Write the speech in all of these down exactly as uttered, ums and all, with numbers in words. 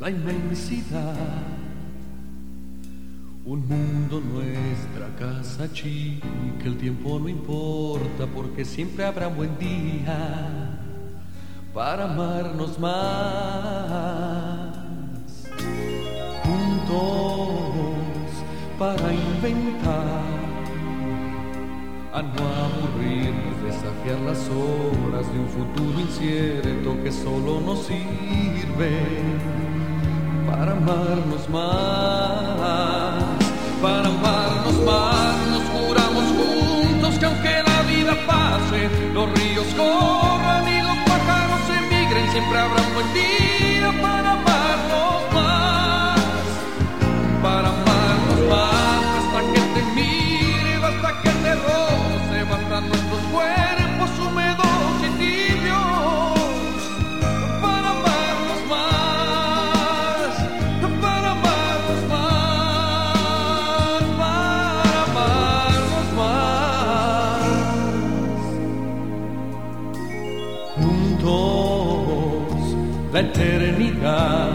la inmensidad. Un mundo, nuestra casa chica, el tiempo no importa porque siempre habrá un buen día para amarnos más. Juntos para inventar, a no aburrirnos, desafiar las horas de un futuro incierto que solo nos sirve para amarnos más, para amarnos más. Nos juramos juntos que aunque la vida pase, los ríos corran y los pájaros emigren, siempre habrá un buen día para amarnos más, para amarnos más. Basta que te mire, basta que te roce, bastan nuestros cuerpos húmedos y tibios para amarnos más, para amarnos más, para amarnos más. Juntos la eternidad,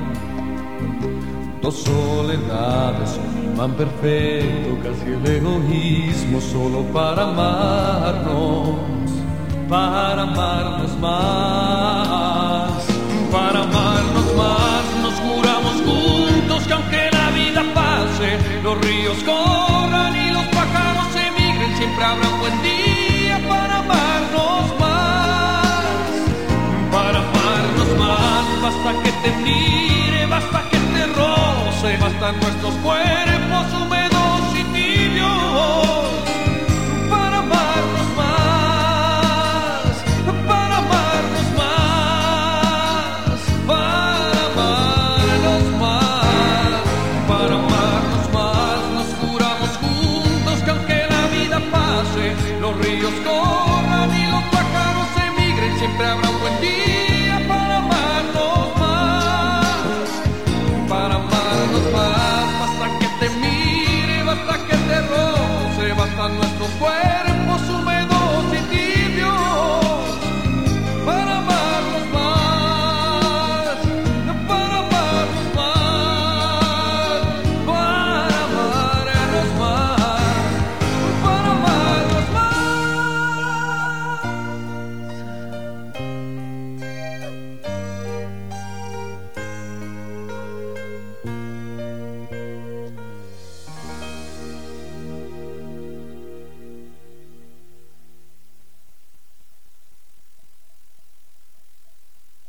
dos soledades, un imán perfecto, casi el egoísmo, solo para amarnos, para amarnos más, para amarnos más. Nos juramos juntos que aunque la vida pase, los ríos corran y los pájaros emigren, siempre habrá un buen día para amarnos más, para amarnos más. Basta que te mire, basta que te roce, bastan nuestros cuerpos